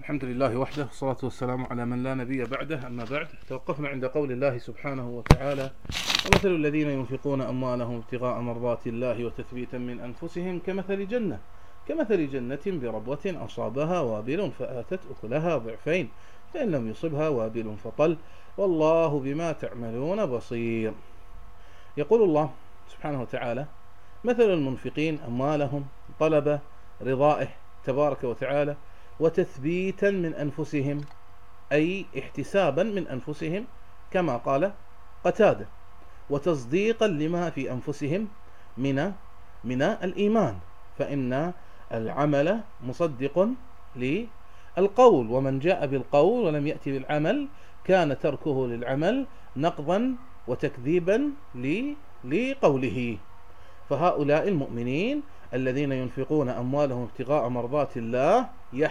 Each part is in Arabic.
الحمد لله وحده، والصلاة والسلام على من لا نبي بعده. أما بعد، توقفنا عند قول الله سبحانه وتعالى: ومثل الذين ينفقون أموالهم ابتغاء مرضات الله وتثبيتا من أنفسهم كمثل جنة بربوة أصابها وابل فآتت أكلها ضعفين فإن لم يصبها وابل فطل والله بما تعملون بصير. يقول الله سبحانه وتعالى: مثل المنفقين أموالهم طلب رضائه تبارك وتعالى وتثبيتا من أنفسهم، أي احتسابا من أنفسهم كما قال قتادة، وتصديقا لما في أنفسهم من الإيمان، فإن العمل مصدق للقول، ومن جاء بالقول ولم يأتي بالعمل كان تركه للعمل نقضا وتكذيبا لقوله. فهؤلاء المؤمنين الذين ينفقون أموالهم ابتغاء مرضات الله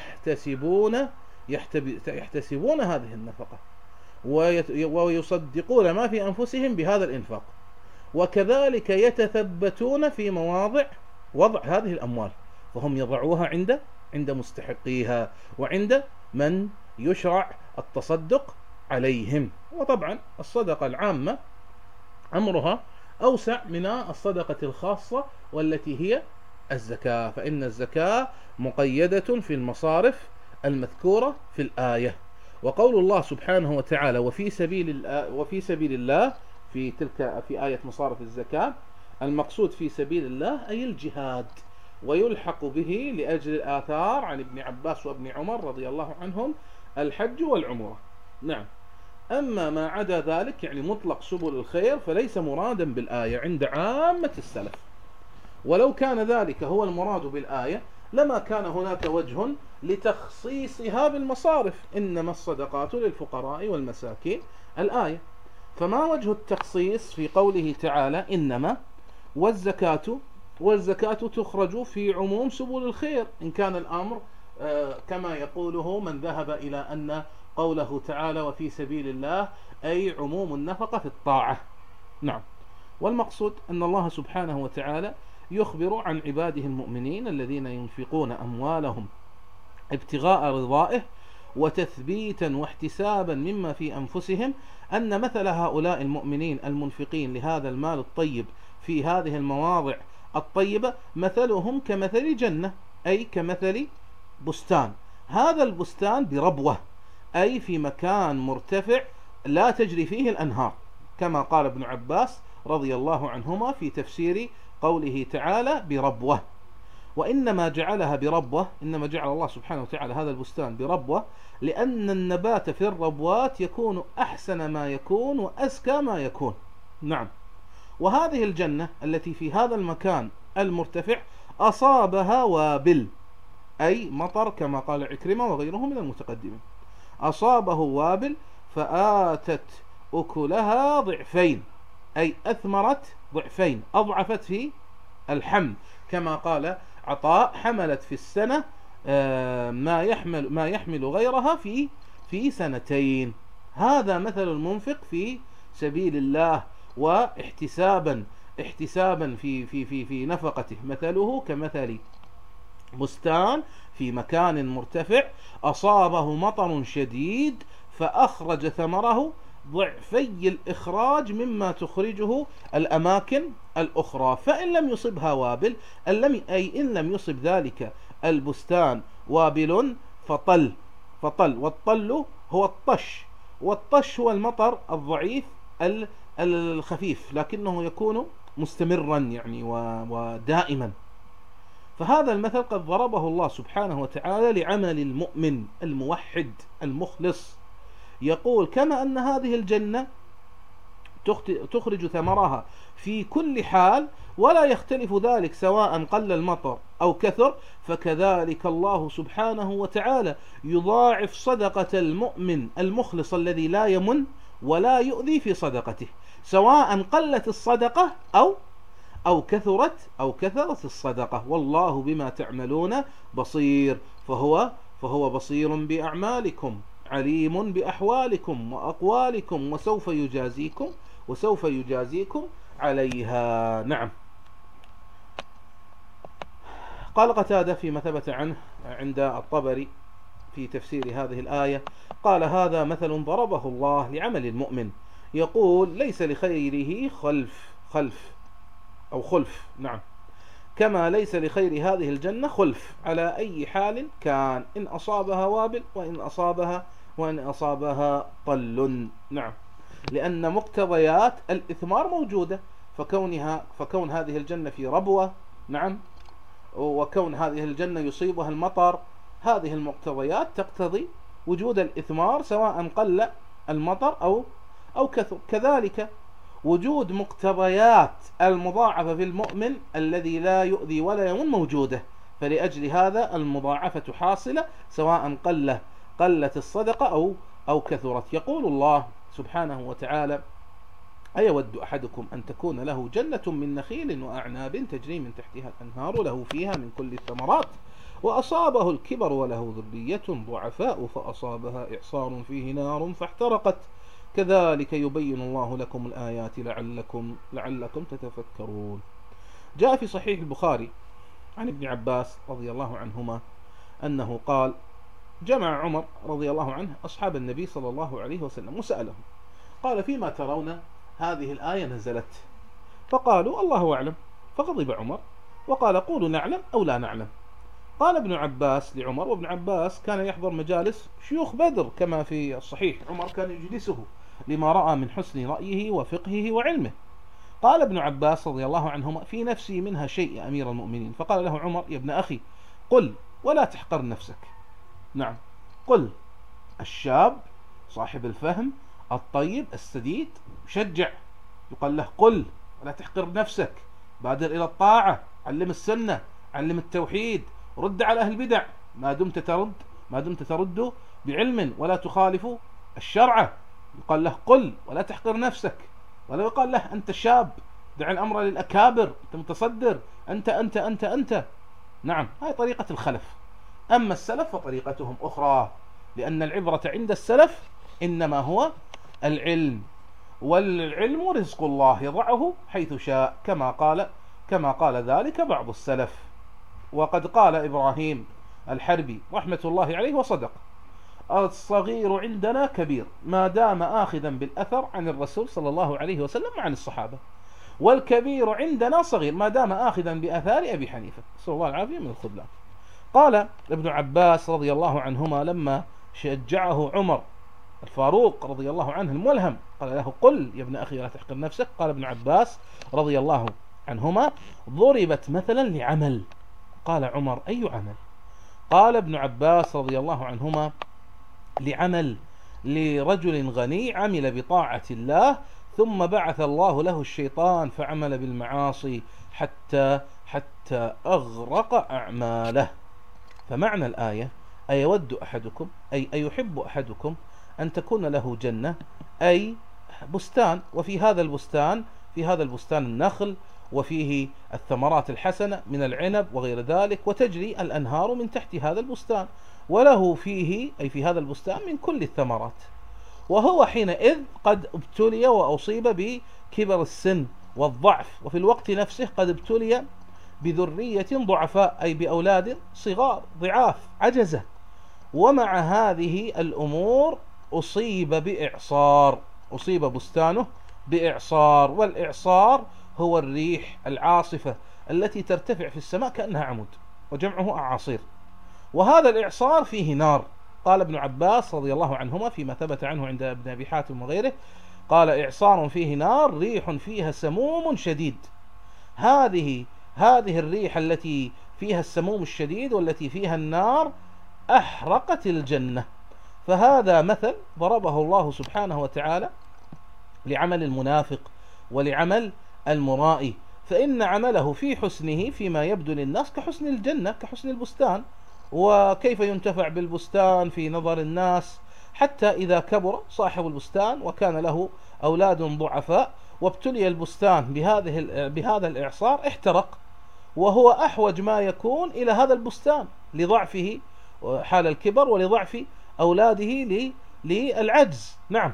يحتسبون هذه النفقة ويصدقون ما في أنفسهم بهذا الإنفاق، وكذلك يتثبتون في مواضع وضع هذه الأموال، فهم يضعوها عند مستحقيها وعند من يشرع التصدق عليهم. وطبعا الصدقة العامة أمرها أوسع من الصدقة الخاصة والتي هي الزكاة، فإن الزكاة مقيدة في المصارف المذكورة في الآية. وقول الله سبحانه وتعالى: وفي سبيل الله في آية مصارف الزكاة، المقصود في سبيل الله أي الجهاد، ويلحق به لأجل الآثار عن ابن عباس وابن عمر رضي الله عنهم الحج والعمرة. نعم. أما ما عدا ذلك يعني مطلق سبل الخير فليس مرادا بالآية عند عامة السلف، ولو كان ذلك هو المراد بالآية لما كان هناك وجه لتخصيصها بالمصارف، إنما الصدقات للفقراء والمساكين الآية. فما وجه التخصيص في قوله تعالى إنما والزكاة تخرج في عموم سبل الخير، إن كان الأمر كما يقوله من ذهب إلى أن قوله تعالى وفي سبيل الله أي عموم النفقة في الطاعة. نعم. والمقصود أن الله سبحانه وتعالى يخبر عن عباده المؤمنين الذين ينفقون أموالهم ابتغاء رضائه وتثبيتا واحتسابا مما في أنفسهم، أن مثل هؤلاء المؤمنين المنفقين لهذا المال الطيب في هذه المواضع الطيبة مثلهم كمثل جنة، أي كمثل بستان، هذا البستان بربوة، أي في مكان مرتفع لا تجري فيه الأنهار، كما قال ابن عباس رضي الله عنهما في تفسير قوله تعالى بربوة. وإنما جعلها بربوة، إنما جعل الله سبحانه وتعالى هذا البستان بربوة لأن النبات في الربوات يكون أحسن ما يكون وأزكى ما يكون. نعم. وهذه الجنة التي في هذا المكان المرتفع أصابها وابل، أي مطر، كما قال عكرمة وغيره من المتقدمين، أصابه وابل فآتت أكلها ضعفين، أي أثمرت ضعفين، أضعفت في الحمل، كما قال عطاء: حملت في السنة ما يحمل غيرها في سنتين. هذا مثل المنفق في سبيل الله واحتسابا في نفقته، مثله كمثل بستان في مكان مرتفع أصابه مطر شديد فأخرج ثمره ضعفي الإخراج مما تخرجه الأماكن الأخرى، فإن لم يصبها وابل أي إن لم يصب ذلك البستان وابل فطل. والطل هو الطش، والطش هو المطر الضعيف الخفيف لكنه يكون مستمرا يعني ودائما. فهذا المثل قد ضربه الله سبحانه وتعالى لعمل المؤمن الموحد المخلص، يقول: كما أن هذه الجنة تخرج ثمرها في كل حال ولا يختلف ذلك سواء قل المطر أو كثر، فكذلك الله سبحانه وتعالى يضاعف صدقة المؤمن المخلص الذي لا يمن ولا يؤذي في صدقته، سواء قلت الصدقة أو كثرت الصدقة، والله بما تعملون بصير. فهو بصير بأعمالكم عليم بأحوالكم وأقوالكم وسوف يجازيكم عليها. نعم. قال قتادة فيما ثبت عنه عند الطبري في تفسير هذه الآية قال: هذا مثل ضربه الله لعمل المؤمن، يقول: ليس لخيره خلف، نعم، كما ليس لخير هذه الجنة خلف على أي حال كان، إن أصابها وابل وإن أصابها طل، نعم، لأن مقتضيات الإثمار موجودة، فكون هذه الجنة في ربوة، نعم، وكون هذه الجنة يصيبها المطر، هذه المقتضيات تقتضي وجود الإثمار سواء قل المطر أو كثر. كذلك وجود مقتضيات المضاعفة في المؤمن الذي لا يؤذي ولا يمن موجودة، فلأجل هذا المضاعفة حاصلة سواء قلت الصدقة أو كثرت. يقول الله سبحانه وتعالى: أيود أحدكم أن تكون له جنة من نخيل وأعناب تجري من تحتها الأنهار له فيها من كل الثمرات وأصابه الكبر وله ذرية ضعفاء فأصابها إعصار فيه نار فاحترقت كذلك يبين الله لكم الآيات لعلكم تتفكرون. جاء في صحيح البخاري عن ابن عباس رضي الله عنهما أنه قال: جمع عمر رضي الله عنه أصحاب النبي صلى الله عليه وسلم وسألهم، قال: فيما ترون هذه الآية نزلت؟ فقالوا: الله أعلم. فغضب عمر وقال: قولوا نعلم أو لا نعلم. قال ابن عباس لعمر، وابن عباس كان يحضر مجالس شيوخ بدر كما في الصحيح، عمر كان يجلسه لما رأى من حسن رأيه وفقهه وعلمه. قال ابن عباس رضي الله عنهما: في نفسي منها شيء يا أمير المؤمنين. فقال له عمر: يا ابن أخي، قل ولا تحقر نفسك. نعم، قل. الشاب صاحب الفهم الطيب السديد شجع، يقال له: قل ولا تحقر نفسك، بادر إلى الطاعة، علم السنة، علم التوحيد، رد على أهل البدع ما دمت ترد بعلم ولا تخالف الشرع. يقال له: قل ولا تحقر نفسك، ولا يقال له: أنت شاب، دع الأمر للأكابر، أنت متصدر، أنت. نعم، هذه طريقة الخلف. أما السلف فطريقتهم أخرى، لأن العبرة عند السلف إنما هو العلم، والعلم رزق الله يضعه حيث شاء، كما قال ذلك بعض السلف. وقد قال إبراهيم الحربي رحمة الله عليه وصدق: الصغير عندنا كبير ما دام آخذا بالأثر عن الرسول صلى الله عليه وسلم وعن الصحابة، والكبير عندنا صغير ما دام آخذا بأثار أبي حنيفة، صلى الله العافية من الخذلان. قال ابن عباس رضي الله عنهما لما شجعه عمر الفاروق رضي الله عنه الملهم، قال له: قل يا ابن أخي لا تحقر نفسك. قال ابن عباس رضي الله عنهما: ضربت مثلا لعمل. قال عمر: أي عمل؟ قال ابن عباس رضي الله عنهما: لعمل لرجل غني عمل بطاعة الله ثم بعث الله له الشيطان فعمل بالمعاصي حتى أغرق أعماله. فمعنى الآية: أيود أحدكم، أي أيحب أحدكم أن تكون له جنة، أي بستان، وفي هذا البستان النخل، وفيه الثمرات الحسنة من العنب وغير ذلك، وتجري الأنهار من تحت هذا البستان، وله فيه أي في هذا البستان من كل الثمرات، وهو حينئذ قد ابتلي وأصيب بكبر السن والضعف، وفي الوقت نفسه قد ابتلي بذرية ضعفاء، أي بأولاد صغار ضعاف عجزة، ومع هذه الأمور أصيب بستانه بإعصار، والإعصار هو الريح العاصفة التي ترتفع في السماء كأنها عمود، وجمعه أعاصير، وهذا الإعصار فيه نار. قال ابن عباس رضي الله عنهما فيما ثبت عنه عند ابن أبي حاتم وغيره، قال: إعصار فيه نار ريح فيها سموم شديد. هذه الريح التي فيها السموم الشديد والتي فيها النار أحرقت الجنة. فهذا مثل ضربه الله سبحانه وتعالى لعمل المنافق ولعمل المرائي، فإن عمله في حسنه فيما يبدو للناس كحسن الجنة، كحسن البستان، وكيف ينتفع بالبستان في نظر الناس، حتى إذا كبر صاحب البستان وكان له أولاد ضعفاء وابتلي البستان بهذا الإعصار احترق، وهو أحوج ما يكون إلى هذا البستان لضعفه حال الكبر ولضعف أولاده للعجز. نعم،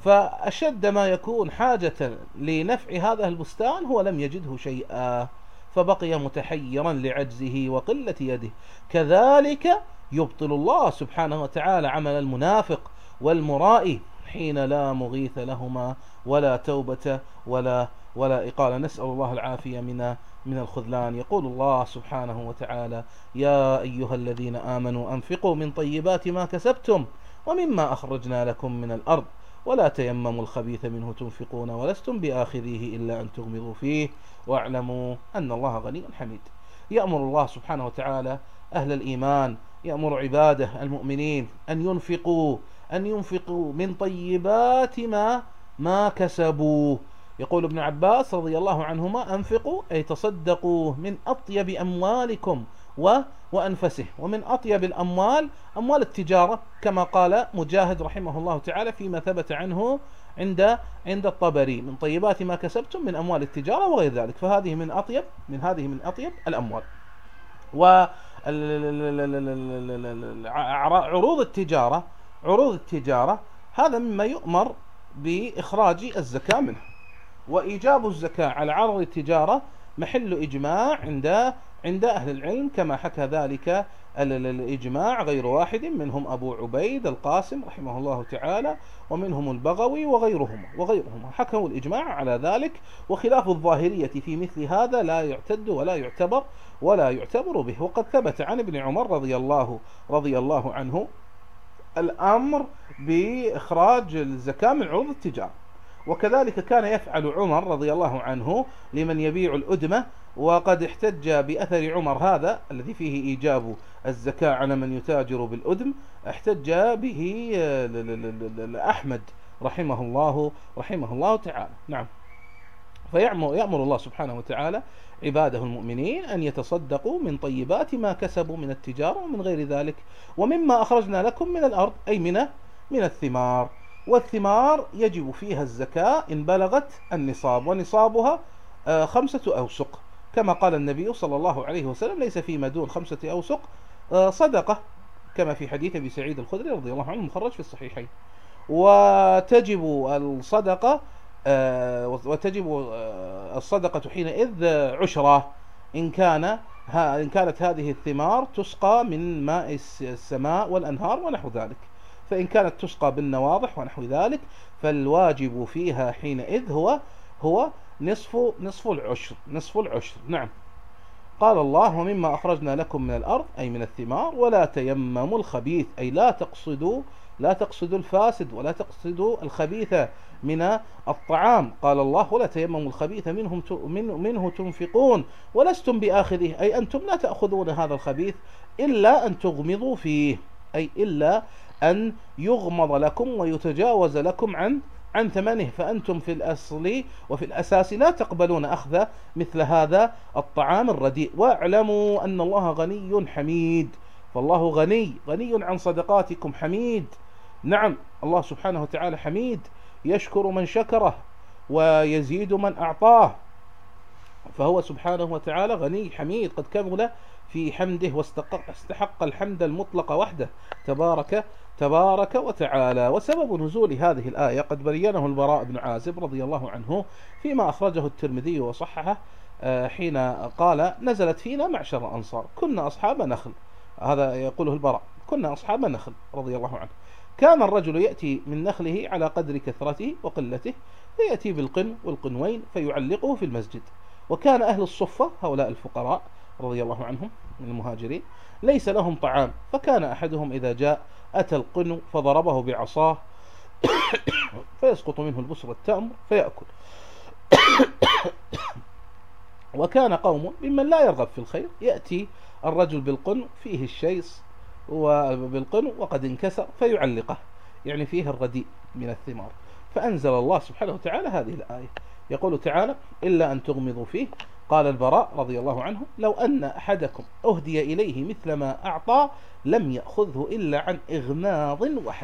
فأشد ما يكون حاجة لنفع هذا البستان هو لم يجده شيئا، فبقي متحيرا لعجزه وقلة يده. كذلك يبطل الله سبحانه وتعالى عمل المنافق والمرائي حين لا مغيث لهما ولا توبة ولا إقالة. نسأل الله العافية من الخذلان. يقول الله سبحانه وتعالى: يا أيها الذين آمنوا أنفقوا من طيبات ما كسبتم ومما أخرجنا لكم من الأرض ولا تيمموا الخبيث منه تنفقون ولستم بآخذيه إلا أن تغمضوا فيه واعلموا أن الله غني حميد. يأمر الله سبحانه وتعالى أهل الإيمان، يأمر عباده المؤمنين أن ينفقوا من طيبات ما كسبوا. يقول ابن عباس رضي الله عنهما: أنفقوا أي تصدقوا من أطيب أموالكم وأنفسه. ومن أطيب الأموال أموال التجارة، كما قال مجاهد رحمه الله تعالى فيما ثبت عنه عند الطبري: من طيبات ما كسبتم من أموال التجارة وغير ذلك. فهذه من أطيب الأموال. عروض التجارة هذا مما يؤمر بإخراج الزكاة منه. وإيجاب الزكاة على عرض التجارة محل إجماع عند أهل العلم، كما حكى ذلك الإجماع غير واحد، منهم أبو عبيد القاسم رحمه الله تعالى، ومنهم البغوي وغيرهما حكوا الإجماع على ذلك. وخلاف الظاهرية في مثل هذا لا يعتد ولا يعتبر به. وقد ثبت عن ابن عمر رضي الله عنه الأمر بإخراج الزكاة من عروض التجارة. وكذلك كان يفعل عمر رضي الله عنه لمن يبيع الأدمة. وقد احتج بأثر عمر هذا الذي فيه إيجاب الزكاة على من يتاجر بالأدم، احتج به أحمد رحمه الله تعالى. نعم. فيأمر الله سبحانه وتعالى عباده المؤمنين أن يتصدقوا من طيبات ما كسبوا من التجارة ومن غير ذلك. ومما أخرجنا لكم من الأرض أي من الثمار. والثمار يجب فيها الزكاة إن بلغت النصاب، ونصابها 5 أوسق، كما قال النبي صلى الله عليه وسلم: ليس فيما دون 5 أوسق صدقة، كما في حديث أبي سعيد الخدري رضي الله عنه مخرج في الصحيحين. وتجب الصدقة حينئذ عشرة إن كانت هذه الثمار تسقى من ماء السماء والأنهار ونحو ذلك. فإن كانت تسقى بالنواضح ونحو ذلك فالواجب فيها حينئذ هو نصف العشر. نعم. قال الله: ومما أخرجنا لكم من الأرض أي من الثمار ولا تيمموا الخبيث أي لا تقصدوا الفاسد ولا تقصدوا الخبيث من الطعام. قال الله: ولا تيمموا الخبيث منه تنفقون ولستم بآخذه أي أنتم لا تأخذون هذا الخبيث إلا أن تغمضوا فيه، أي إلا أن يغمض لكم ويتجاوز لكم عن ثمنه، فأنتم في الأصل وفي الأساس لا تقبلون أخذ مثل هذا الطعام الرديء. واعلموا أن الله غني حميد. فالله غني عن صدقاتكم حميد. نعم، الله سبحانه وتعالى حميد، يشكر من شكره ويزيد من أعطاه. فهو سبحانه وتعالى غني حميد، قد كمل في حمده واستحق الحمد المطلق وحده تبارك وتعالى. وسبب نزول هذه الآية قد بينه البراء بن عازب رضي الله عنه فيما أخرجه الترمذي وصححه، حين قال: نزلت فينا معشر الأنصار كنا أصحاب نخل. هذا يقوله البراء: كنا أصحاب نخل رضي الله عنه. كان الرجل يأتي من نخله على قدر كثرته وقلته، فيأتي بالقن والقنوين فيعلقه في المسجد. وكان أهل الصفة هؤلاء الفقراء رضي الله عنهم من المهاجرين ليس لهم طعام، فكان أحدهم إذا جاء أتى القنو فضربه بعصاه فيسقط منه البصر والتمر فيأكل. وكان قوم ممن لا يرغب في الخير يأتي الرجل بالقنو فيه الشيص وبالقنو وقد انكسر فيعلقه، يعني فيه الرديء من الثمار. فأنزل الله سبحانه وتعالى هذه الآية، يقول تعالى: إلا أن تغمضوا فيه. قال البراء رضي الله عنه: لو أن أحدكم أهدي إليه مثل ما أعطى لم يأخذه إلا عن إغماض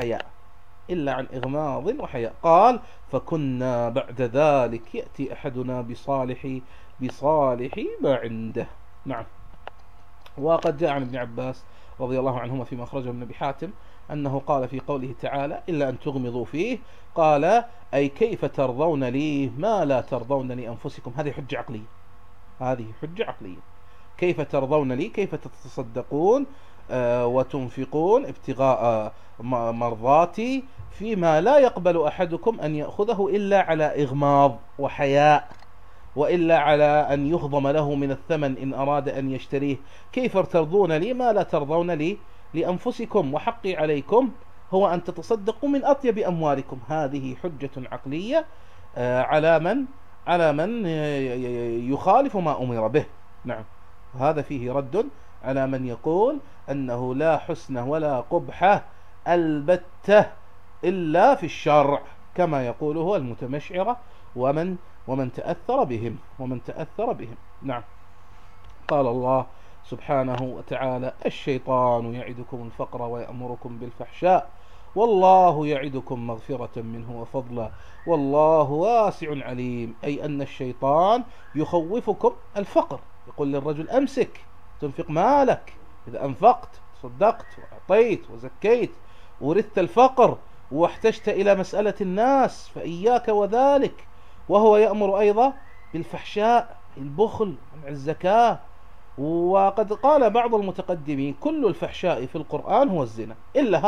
وحياء. قال: فكنا بعد ذلك يأتي أحدنا بصالح ما عنده. نعم. وقد جاء عن ابن عباس رضي الله عنهما فيما أخرجه من أبي حاتم أنه قال في قوله تعالى: إلا أن تغمضوا فيه، قال: أي كيف ترضون لي ما لا ترضون لأنفسكم. هذه حجة عقلية، هذه حجة عقلية. كيف ترضون لي، كيف تتصدقون وتنفقون ابتغاء مرضاتي فيما لا يقبل أحدكم أن يأخذه إلا على إغماض وحياء، وإلا على أن يخضم له من الثمن إن أراد أن يشتريه. كيف ترضون لي ما لا ترضون لي لأنفسكم؟ وحقي عليكم هو أن تتصدقوا من أطيب أموالكم. هذه حجة عقلية على من يخالف ما أمر به. نعم، هذا فيه رد على من يقول أنه لا حسن ولا قبح البتة إلا في الشرع، كما يقوله المتمشعرة ومن تأثر بهم. نعم. قال الله سبحانه وتعالى: الشيطان يعدكم الفقر ويأمركم بالفحشاء والله يعدكم مغفرة منه وفضلا والله واسع عليم. أي أن الشيطان يخوفكم الفقر، يقول للرجل: أمسك، تنفق مالك، إذا أنفقت صدقت وأعطيت وزكيت ورثت الفقر واحتجت إلى مسألة الناس فإياك وذلك. وهو يأمر أيضا بالفحشاء، البخل، منع الزكاة. وقد قال بعض المتقدمين: كل الفحشاء في القرآن هو الزنا إلا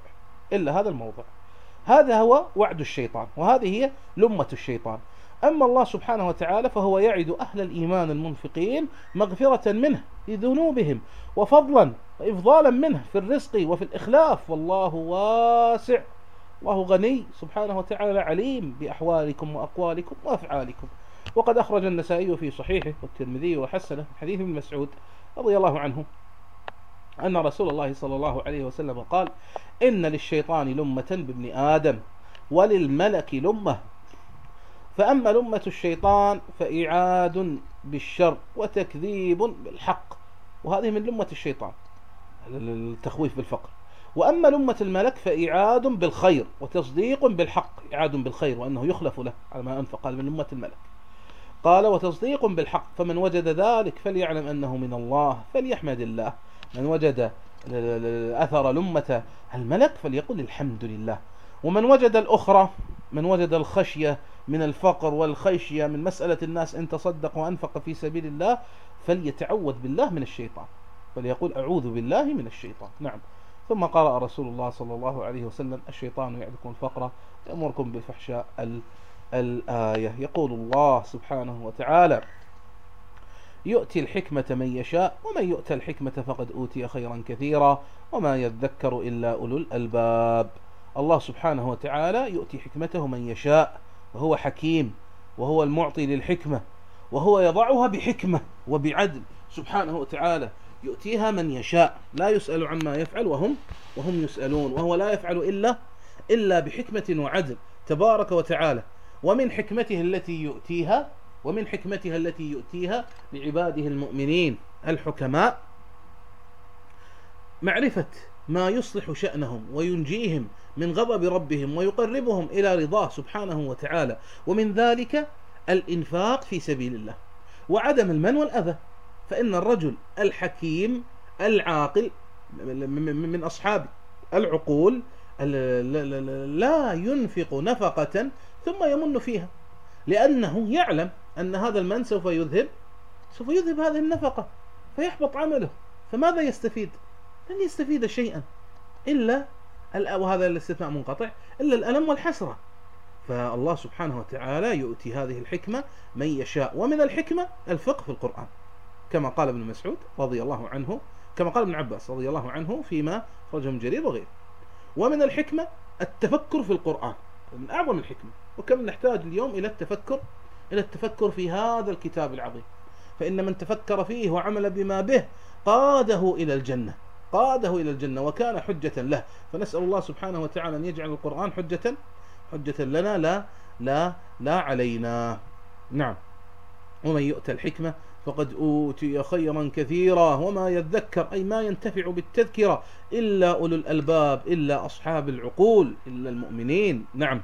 هذا الموضع. هذا هو وعد الشيطان، وهذه هي لمة الشيطان. أما الله سبحانه وتعالى فهو يعد أهل الإيمان المنفقين مغفرة منه لذنوبهم وفضلا وإفضالا منه في الرزق وفي الإخلاف. والله واسع، الله غني سبحانه وتعالى، عليم بأحوالكم وأقوالكم وأفعالكم. وقد أخرج النسائي في صحيحه والترمذي وحسنه حديث ابن مسعود رضي الله عنه أن رسول الله صلى الله عليه وسلم قال: إن للشيطان لمة بابن آدم وللملك لمة، فأما لمة الشيطان فإعاد بالشر وتكذيب بالحق. وهذه من لمة الشيطان، التخويف بالفقر. وأما لمة الملك فإعاد بالخير وتصديق بالحق، إعاد بالخير وأنه يخلف له على ما أنفق. قال: من لمة الملك. قال: وتصديق بالحق، فمن وجد ذلك فليعلم أنه من الله فليحمد الله. من وجد أثر لمة الملك فليقل الحمد لله. ومن وجد الأخرى، من وجد الخشية من الفقر والخشية من مسألة الناس إن تصدق وأنفق في سبيل الله فليتعوذ بالله من الشيطان، فليقول: أعوذ بالله من الشيطان. نعم. ثم قرأ رسول الله صلى الله عليه وسلم: الشيطان يعدكم الفقر يأمركم بالفحشاء الآية. يقول الله سبحانه وتعالى: يؤتي الحكمة من يشاء ومن يؤتى الحكمة فقد أوتي خيرا كثيرا وما يذكر إلا أولو الألباب. الله سبحانه وتعالى يؤتي حكمته من يشاء، وهو حكيم، وهو المعطي للحكمة، وهو يضعها بحكمة وبعدل سبحانه وتعالى. يؤتيها من يشاء، لا يسأل عما يفعل وهم يسألون، وهو لا يفعل إلا بحكمة وعدل تبارك وتعالى. ومن حكمته التي يؤتيها لعباده المؤمنين الحكماء معرفة ما يصلح شأنهم وينجيهم من غضب ربهم ويقربهم إلى رضاه سبحانه وتعالى. ومن ذلك الإنفاق في سبيل الله وعدم المن والأذى. فإن الرجل الحكيم العاقل من أصحاب العقول لا ينفق نفقة ثم يمن فيها، لأنه يعلم أن هذا المن سوف يذهب هذه النفقة فيحبط عمله. فماذا يستفيد؟ لن يستفيد شيئا إلا، وهذا الاستثناء منقطع، إلا الألم والحسرة. فالله سبحانه وتعالى يؤتي هذه الحكمة من يشاء. ومن الحكمة الفقه في القرآن، كما قال ابن مسعود رضي الله عنه، كما قال ابن عباس رضي الله عنه فيما أخرجه من جرير وغيره. ومن الحكمة التفكر في القرآن، من أعظم الحكمة. وكم نحتاج اليوم إلى التفكر في هذا الكتاب العظيم. فإن من تفكر فيه وعمل بما به قاده إلى الجنة وكان حجة له. فنسأل الله سبحانه وتعالى أن يجعل القرآن حجة لنا لا علينا. نعم. ومن يؤتى الحكمة فقد أوتي خيرا كثيرا وما يذكر، أي ما ينتفع بالتذكرة، إلا أولو الألباب، إلا أصحاب العقول، إلا المؤمنين. نعم.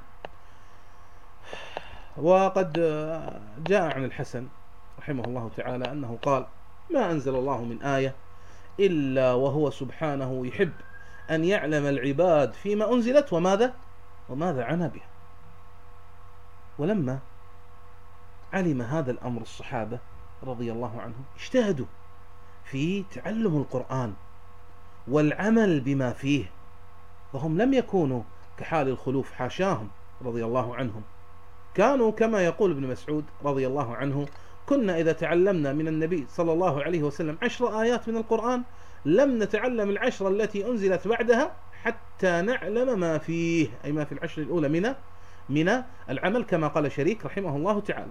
وقد جاء عن الحسن رحمه الله تعالى أنه قال: ما أنزل الله من آية إلا وهو سبحانه يحب أن يعلم العباد فيما أنزلت وماذا عنا بها. ولما علم هذا الأمر الصحابة رضي الله عنهم اجتهدوا في تعلم القرآن والعمل بما فيه، فهم لم يكونوا كحال الخلوف حاشاهم رضي الله عنهم، كانوا كما يقول ابن مسعود رضي الله عنه: كنا إذا تعلمنا من النبي صلى الله عليه وسلم 10 آيات من القرآن لم نتعلم 10 التي أنزلت بعدها حتى نعلم ما فيه، أي ما في 10 الأولى من العمل، كما قال شريك رحمه الله تعالى.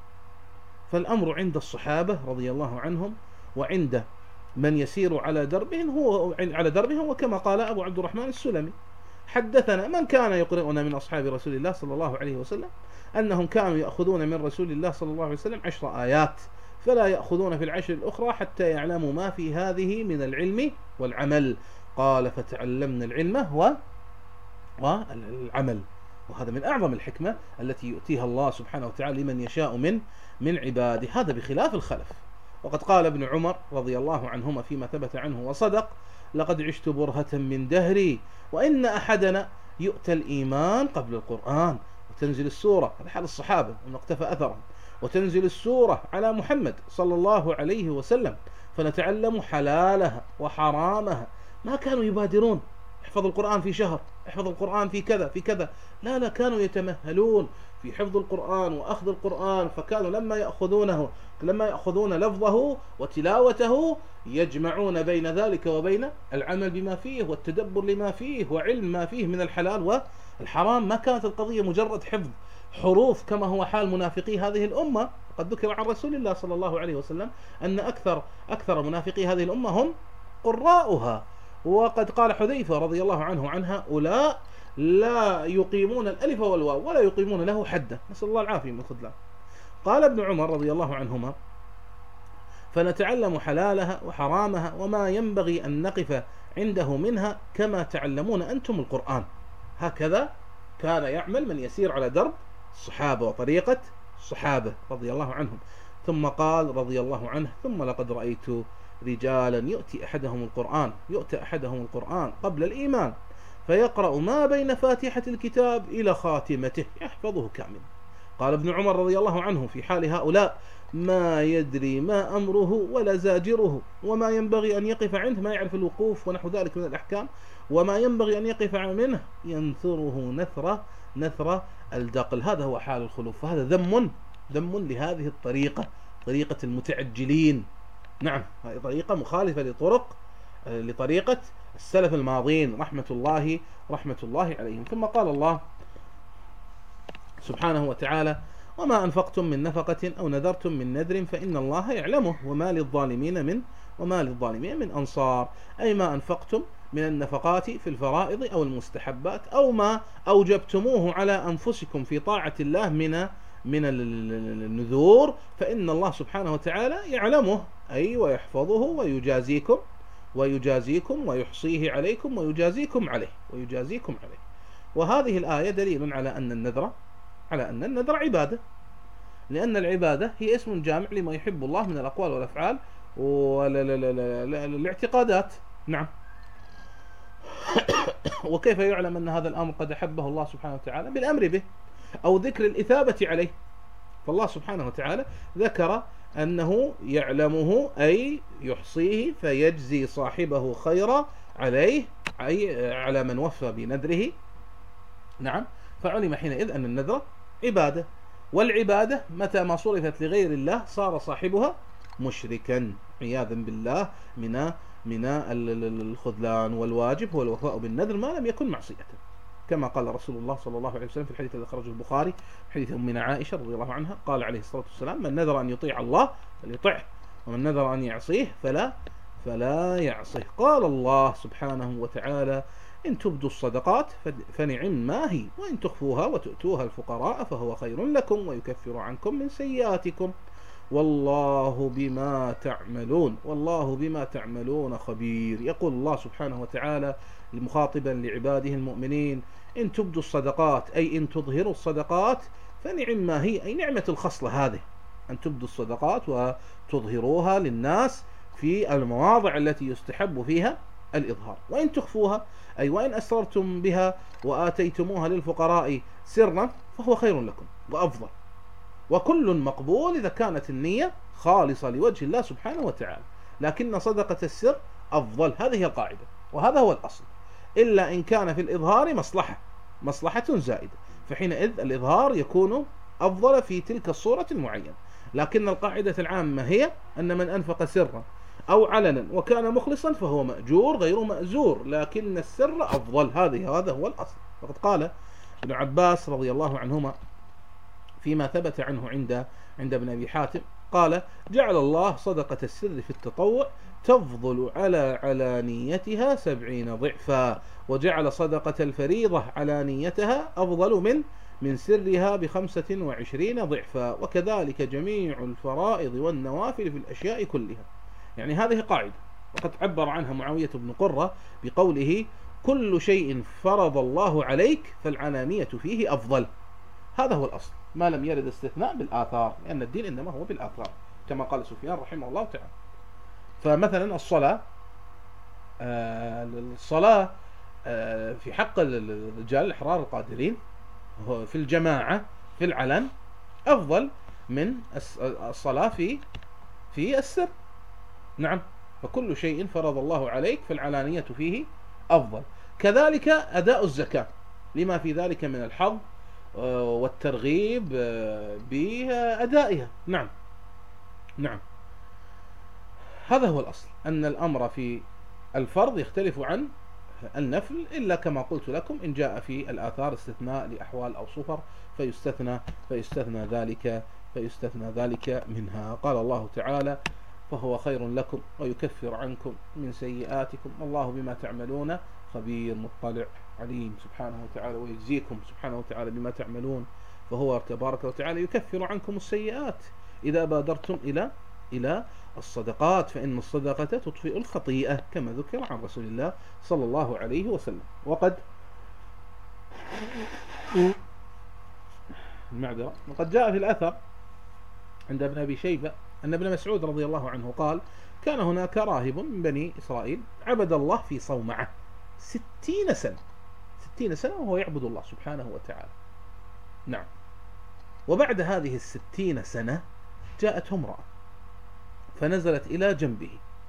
فالأمر عند الصحابة رضي الله عنهم وعند من يسير على دربهم وكما قال أبو عبد الرحمن السلمي: حدثنا من كان يقرئنا من أصحاب رسول الله صلى الله عليه وسلم أنهم كانوا يأخذون من رسول الله صلى الله عليه وسلم 10 آيات فلا يأخذون في ال10 الأخرى حتى يعلموا ما في هذه من العلم والعمل. قال: فتعلمنا العلم والعمل. وهذا من أعظم الحكمة التي يؤتيها الله سبحانه وتعالى لمن يشاء من عباده، هذا بخلاف الخلف. وقد قال ابن عمر رضي الله عنهما فيما ثبت عنه وصدق: لقد عشت برهة من دهري وإن أحدنا يؤتى الإيمان قبل القرآن. وتنزل السورة، هذا حال الصحابة ومن اقتفى أثرهم، وتنزل السورة على محمد صلى الله عليه وسلم فنتعلم حلالها وحرامها. ما كانوا يبادرون: احفظ القرآن في شهر، احفظ القرآن في كذا في كذا، لا كانوا يتمهلون في حفظ القرآن وأخذ القرآن. فكانوا لما يأخذون لفظه وتلاوته يجمعون بين ذلك وبين العمل بما فيه والتدبر لما فيه وعلم ما فيه من الحلال والحرام. ما كانت القضية مجرد حفظ حروف كما هو حال منافقي هذه الأمة. قد ذكر عن رسول الله صلى الله عليه وسلم أن أكثر منافقي هذه الأمة هم قراؤها. وقد قال حذيفة رضي الله عنه عن هؤلاء: لا يقيمون الألف والواو ولا يقيمون له حدا، نسأل الله العافية من الخذلان. قال ابن عمر رضي الله عنهما: فنتعلم حلالها وحرامها وما ينبغي أن نقف عنده منها كما تعلمون أنتم القرآن. هكذا كان يعمل من يسير على درب الصحابة وطريقة الصحابة رضي الله عنهم. ثم قال رضي الله عنه: ثم لقد رأيت رجالا يؤتى أحدهم القرآن قبل الإيمان فيقرأ ما بين فاتحة الكتاب إلى خاتمته يحفظه كاملا. قال ابن عمر رضي الله عنه في حال هؤلاء: ما يدري ما أمره ولا زاجره وما ينبغي أن يقف عنده، ما يعرف الوقوف ونحو ذلك من الأحكام، وما ينبغي أن يقف منه ينثره نثر الدقل. هذا هو حال الخلوف، فهذا ذم لهذه الطريقة، طريقة المتعجلين. نعم، هذه طريقة مخالفة لطريقة السلف الماضين رحمة الله عليهم. ثم قال الله سبحانه وتعالى: وما أنفقتم من نفقة أو نذرتم من نذر فإن الله يعلمه وما للظالمين من أنصار. أي ما أنفقتم من النفقات في الفرائض أو المستحبات أو ما أوجبتموه على أنفسكم في طاعة الله من النذور فإن الله سبحانه وتعالى يعلمه، أي ويحفظه ويجازيكم ويحصيه عليكم ويجازيكم عليه. وهذه الآية دليل على أن النذر عبادة، لأن العبادة هي اسم جامع لما يحب الله من الأقوال والأفعال والاعتقادات. نعم. وكيف يعلم أن هذا الأمر قد أحبه الله سبحانه وتعالى؟ بالأمر به أو ذكر الإثابة عليه. فالله سبحانه وتعالى ذكر أنه يعلمه أي يحصيه فيجزي صاحبه خيرا عليه، أي على من وفى بنذره. نعم. فعلم حينئذ أن النذر عبادة، والعبادة متى ما صرفت لغير الله صار صاحبها مشركا عياذا بالله من الخذلان. والواجب هو الوفاء بالنذر ما لم يكن معصية، كما قال رسول الله صلى الله عليه وسلم في الحديث الذي أخرجه البخاري حديث أمنا عائشة رضي الله عنها، قال عليه الصلاة والسلام: من نذر أن يطيع الله فليطعه ومن نذر أن يعصيه فلا يعصيه. قال الله سبحانه وتعالى: إن تبدوا الصدقات فنعم ما هي وإن تخفوها وتؤتوها الفقراء فهو خير لكم ويكفر عنكم من سيئاتكم والله بما تعملون خبير. يقول الله سبحانه وتعالى مخاطبا لعباده المؤمنين: إن تبدوا الصدقات أي إن تظهروا الصدقات فنعم ما هي، أي نعمة الخصلة هذه أن تبدوا الصدقات وتظهروها للناس في المواضع التي يستحب فيها الإظهار. وإن تخفوها أي وإن أسررتم بها وآتيتموها للفقراء سرا فهو خير لكم وأفضل. وكل مقبول إذا كانت النية خالصة لوجه الله سبحانه وتعالى، لكن صدقة السر أفضل. هذه هي القاعدة وهذا هو الأصل، إلا إن كان في الإظهار مصلحة زائدة، فحينئذ الإظهار يكون أفضل في تلك الصورة المعينة. لكن القاعدة العامة هي أن من أنفق سرا أو علنا وكان مخلصا فهو مأجور غير مأزور، لكن السر أفضل. هذا هو الأصل. وقد قال ابن عباس رضي الله عنهما فيما ثبت عنه عند ابن أبي حاتم قال: جعل الله صدقة السر في التطوع تفضل على علانيتها 70 ضعفا، وجعل صدقة الفريضة علانيتها أفضل من سرها ب25 ضعفا، وكذلك جميع الفرائض والنوافل في الأشياء كلها. يعني هذه قاعدة، وقد عبر عنها معاوية بن قرة بقوله: كل شيء فرض الله عليك فالعلانية فيه أفضل. هذا هو الأصل، ما لم يرد استثناء بالآثار، لأن الدين إنما هو بالآثار كما قال سفيان رحمه الله تعالى. فمثلا الصلاة في حق الرجال الأحرار القادرين في الجماعة في العلن أفضل من الصلاة في السر. نعم، فكل شيء فرض الله عليك فالعلانية فيه أفضل. كذلك أداء الزكاة لما في ذلك من الحظ والترغيب بأدائها. نعم، هذا هو الأصل، أن الأمر في الفرض يختلف عن النفل، إلا كما قلت لكم إن جاء في الآثار استثناء لأحوال أو صفر فيستثنى ذلك منها. قال الله تعالى: فهو خير لكم ويكفر عنكم من سيئاتكم والله بما تعملون خبير مطلع عليم سبحانه وتعالى، ويجزيكم سبحانه وتعالى بما تعملون، فهو تبارك وتعالى يكفر عنكم السيئات إذا بادرتم إلى الصدقات، فإن الصدقة تطفئ الخطيئة كما ذكر عن رسول الله صلى الله عليه وسلم. وقد جاء في الأثر عند ابن أبي شيبة أن ابن مسعود رضي الله عنه قال: كان هناك راهب من بني إسرائيل عبد الله في صومعة 60 سنة وهو يعبد الله سبحانه وتعالى. نعم، وبعد هذه 60 سنة جاءته امرأة فنزلت إلى جنبه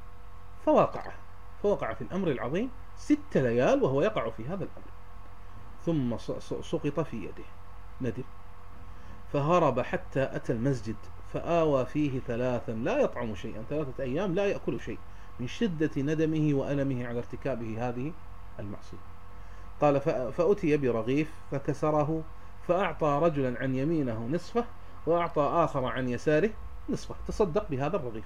فوقع في الأمر العظيم 6 ليال وهو يقع في هذا الأمر، ثم سقط في يده ندم، فهرب حتى أتى المسجد فآوى فيه 3 لا يطعم شيئا، 3 أيام لا يأكل شيء من شدة ندمه وألمه على ارتكابه هذه المعصية. قال: فأتي برغيف فكسره، فأعطى رجلا عن يمينه نصفه وأعطى آخر عن يساره نصفه، تصدق بهذا الرغيف.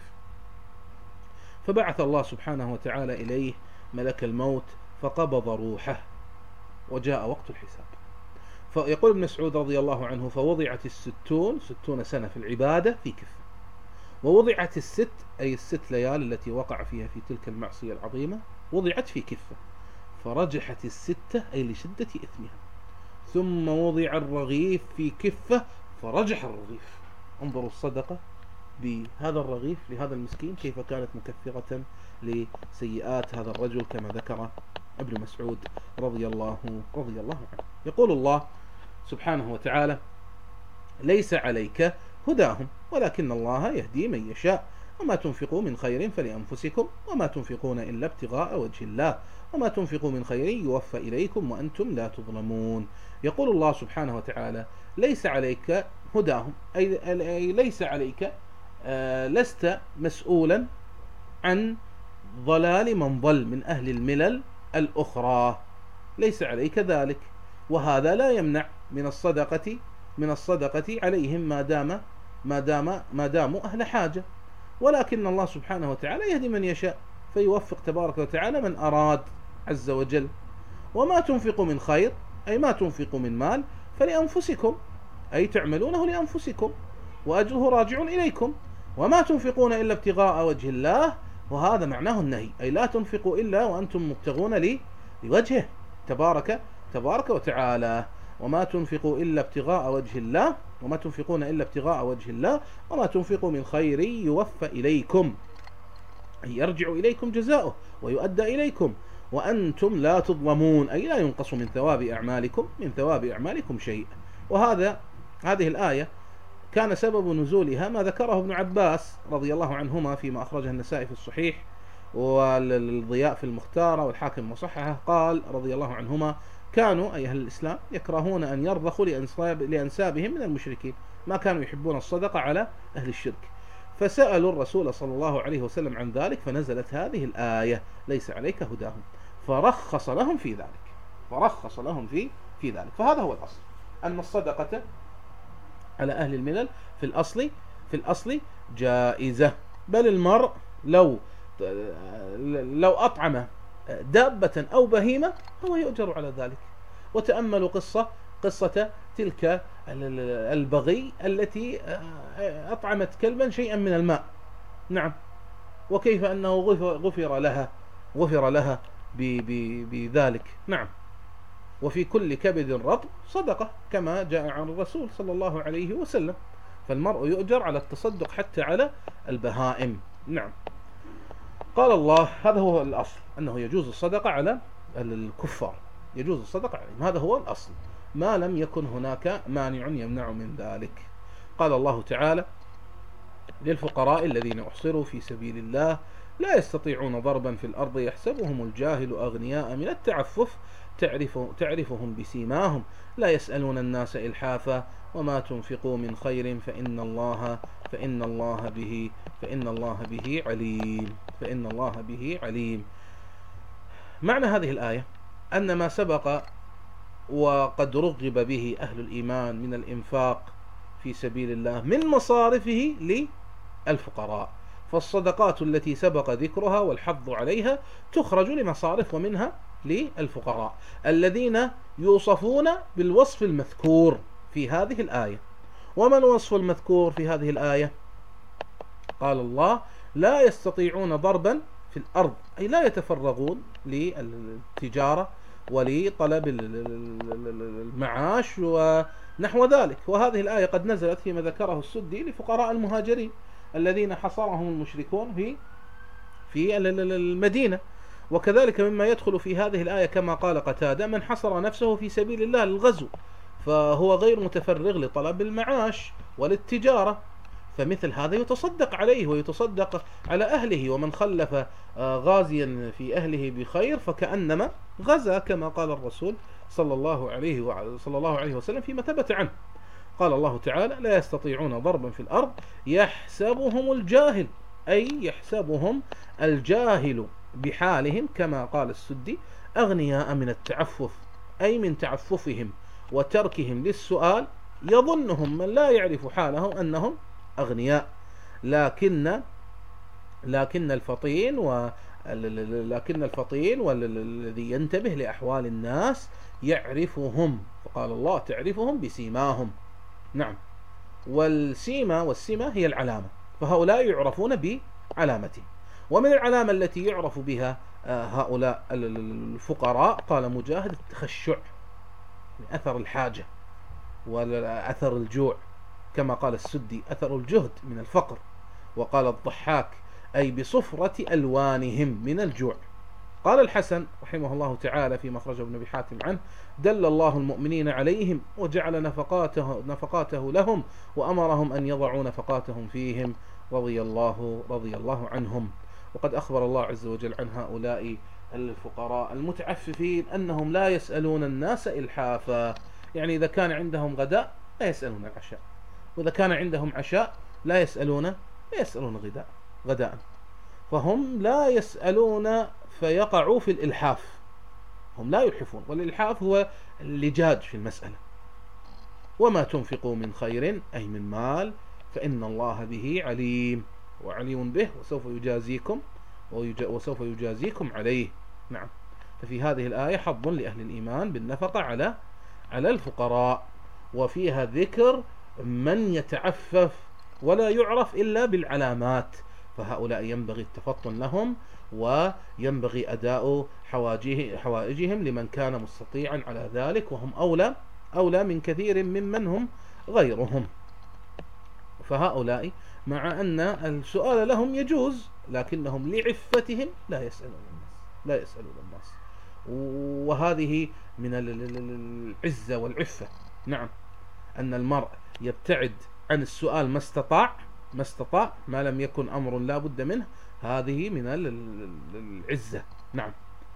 فبعث الله سبحانه وتعالى إليه ملك الموت فقبض روحه وجاء وقت الحساب. فيقول ابن مسعود رضي الله عنه: فوضعت 60 سنة في العبادة في كفة، ووضعت 6 أي 6 ليال التي وقع فيها في تلك المعصية العظيمة وضعت في كفة، فرجحت 6 أي لشدة إثمها، ثم وضع الرغيف في كفة فرجح الرغيف. انظروا الصدقة بهذا الرغيف لهذا المسكين كيف كانت مكفرة لسيئات هذا الرجل كما ذكر ابن مسعود رضي الله عنه. يقول الله سبحانه وتعالى: ليس عليك هداهم ولكن الله يهدي من يشاء وما تنفقوا من خير فلأنفسكم وما تنفقون إلا ابتغاء وجه الله وما تنفقوا من خير يوفى إليكم وأنتم لا تظلمون. يقول الله سبحانه وتعالى: ليس عليك هداهم، أي ليس عليك، لست مسؤولا عن ضلال من ضل من أهل الملل الأخرى، ليس عليك ذلك، وهذا لا يمنع من الصدقة عليهم ما داموا أهل حاجة، ولكن الله سبحانه وتعالى يهدي من يشاء فيوفق تبارك وتعالى من أراد عز وجل. وما تنفقوا من خير أي ما تنفقوا من مال فلأنفسكم، أي تعملونه لأنفسكم وأجره راجع إليكم، وما تنفقون إلا ابتغاء وجه الله، وهذا معناه النهي، أي لا تنفقوا إلا وأنتم مبتغون لوجهه تبارك وتعالى. وما تنفقوا إلا ابتغاء وجه الله وما تنفقون إلا ابتغاء وجه الله وما تنفقوا من خير يوفى إليكم، أي يرجع إليكم جزاؤه ويؤدى إليكم وأنتم لا تظلمون، أي لا ينقص من ثواب أعمالكم شيء. هذه الآية كان سبب نزولها ما ذكره ابن عباس رضي الله عنهما فيما أخرجه النسائي في الصحيح والضياء في المختارة والحاكم وصححه. قال رضي الله عنهما: كانوا أي أهل الإسلام يكرهون أن يرضخوا لأنسابهم من المشركين، ما كانوا يحبون الصدقة على أهل الشرك، فسألوا الرسول صلى الله عليه وسلم عن ذلك، فنزلت هذه الآية: ليس عليك هداهم، فرخص لهم في ذلك، فرخص لهم في ذلك. فهذا هو الأصل، أن الصدقة على أهل الملل في الأصل جائزة، بل المرء لو أطعم دابة أو بهيمة هو يؤجر على ذلك. وتأملوا قصة تلك البغي التي أطعمت كلبا شيئا من الماء، نعم، وكيف أنه غفر لها بذلك، نعم. وفي كل كبد رطب صدقة كما جاء عن الرسول صلى الله عليه وسلم. فالمرء يؤجر على التصدق حتى على البهائم، نعم. قال الله: هذا هو الأصل، أنه يجوز الصدقة على الكفار، يجوز الصدقة عليهم، هذا هو الأصل، ما لم يكن هناك مانع يمنع من ذلك. قال الله تعالى: للفقراء الذين أحصروا في سبيل الله لا يستطيعون ضربا في الأرض يحسبهم الجاهل أغنياء من التعفف تعرفهم بسيماهم لا يسألون الناس إلحافا وما تنفقوا من خير فإن الله به عليم. معنى هذه الآية أن ما سبق وقد رغب به أهل الإيمان من الإنفاق في سبيل الله من مصارفه للفقراء، فالصدقات التي سبق ذكرها والحظ عليها تخرج لمصارف ومنها للفقراء الذين يوصفون بالوصف المذكور في هذه الآية. وما الوصف المذكور في هذه الآية؟ قال الله: لا يستطيعون ضربا في الأرض، أي لا يتفرغون للتجارة ولطلب المعاش ونحو ذلك. وهذه الآية قد نزلت فيما ذكره السدي لفقراء المهاجرين الذين حصرهم المشركون في المدينة. وكذلك مما يدخل في هذه الآية كما قال قتادة: من حصر نفسه في سبيل الله للغزو فهو غير متفرغ لطلب المعاش وللتجارة، فمثل هذا يتصدق عليه ويتصدق على أهله، ومن خلف غازيا في أهله بخير فكأنما غزا، كما قال الرسول صلى الله عليه وسلم فيما ثبت عنه. قال الله تعالى: لا يستطيعون ضربا في الأرض يحسبهم الجاهل، أي يحسبهم الجاهل بحالهم كما قال السدي أغنياء من التعفف، أي من تعففهم وتركهم للسؤال، يظنهم من لا يعرف حالهم أنهم أغنياء، لكن الفطين والذي ينتبه لأحوال الناس يعرفهم، فقال الله: تعرفهم بسيماهم، نعم. والسيمة هي العلامة، فهؤلاء يعرفون بعلامتهم. ومن العلامة التي يعرف بها هؤلاء الفقراء قال مجاهد: التخشع، أثر الحاجة وأثر الجوع، كما قال السدي: أثر الجهد من الفقر. وقال الضحاك: أي بصفرة ألوانهم من الجوع. قال الحسن رحمه الله تعالى في مخرج ابن أبي حاتم عنه: دل الله المؤمنين عليهم وجعل نفقاته لهم وأمرهم أن يضعوا نفقاتهم فيهم رضي الله عنهم. وقد أخبر الله عز وجل عن هؤلاء الفقراء المتعففين أنهم لا يسألون الناس إلحافا، يعني إذا كان عندهم غداء لا يسألون العشاء، وإذا كان عندهم عشاء لا يسألون غداء، فهم لا يسألون فيقعوا في الإلحاف، هم لا يلحفون، والإلحاف هو اللجاج في المسألة. وما تنفقوا من خير أي من مال فإن الله به عليم، وعليم به وسوف يجازيكم عليه، نعم. ففي هذه الآية حظ لأهل الإيمان بالنفقة على الفقراء، وفيها ذكر من يتعفف ولا يعرف إلا بالعلامات، فهؤلاء ينبغي التفطن لهم وينبغي أداء حوائجهم لمن كان مستطيعا على ذلك، وهم أولى من كثير ممن هم غيرهم. فهؤلاء مع أن السؤال لهم يجوز لكنهم لعفتهم لا يسألون الناس، وهذه من العزة والعفة، نعم، أن المرء يبتعد عن السؤال ما استطاع ما لم يكن أمر لا بد منه، هذه من العزة. نعم.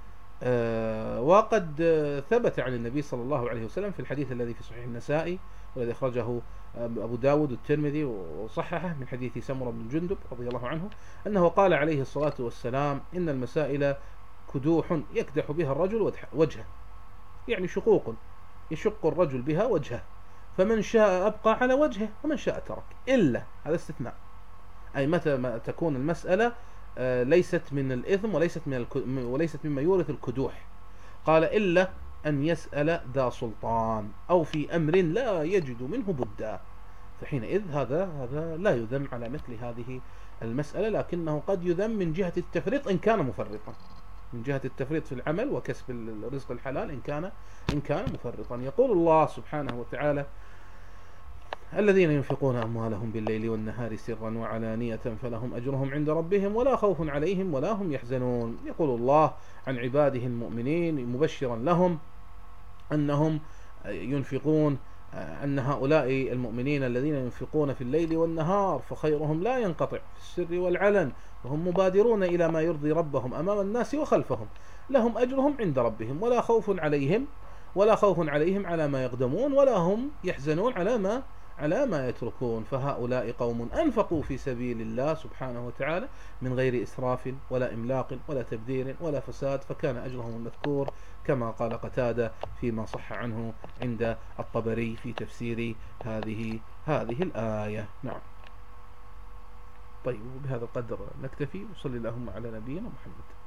وقد ثبت عن النبي صلى الله عليه وسلم في الحديث الذي في صحيح النسائي والذي أخرجه أبو داود والترمذي وصححه من حديث سمرة بن جندب رضي الله عنه أنه قال عليه الصلاة والسلام: إن المسائل كدوح يكدح بها الرجل وجهه، يعني شقوق يشق الرجل بها وجهه، فمن شاء أبقى على وجهه ومن شاء ترك، إلا، هذا استثناء، أي متى ما تكون المسألة ليست من الإثم وليست مما يورث الكدوح. قال: إلا أن يسأل ذا سلطان أو في أمر لا يجد منه بدا، فحينئذ هذا لا يذم على مثل هذه المسألة، لكنه قد يذم من جهة التفريط إن كان مفرطا، من جهة التفريط في العمل وكسب الرزق الحلال إن كان مفرطا. يقول الله سبحانه وتعالى: الذين ينفقون أموالهم بالليل والنهار سرا وعلانية فلهم أجرهم عند ربهم ولا خوف عليهم ولا هم يحزنون. يقول الله عن عباده المؤمنين مبشرا لهم أنهم ينفقون، أن هؤلاء المؤمنين الذين ينفقون في الليل والنهار فخيرهم لا ينقطع في السر والعلن، وهم مبادرون إلى ما يرضي ربهم أمام الناس وخلفهم، لهم أجرهم عند ربهم ولا خوف عليهم على ما يقدمون ولا هم يحزنون على ما يتركون. فهؤلاء قوم أنفقوا في سبيل الله سبحانه وتعالى من غير إسراف ولا إملاق ولا تبذير ولا فساد، فكان أجرهم المذكور كما قال قتادة فيما صح عنه عند الطبري في تفسير هذه الآية. نعم. طيب، بهذا القدر نكتفي، وصلي اللهم على نبينا محمد.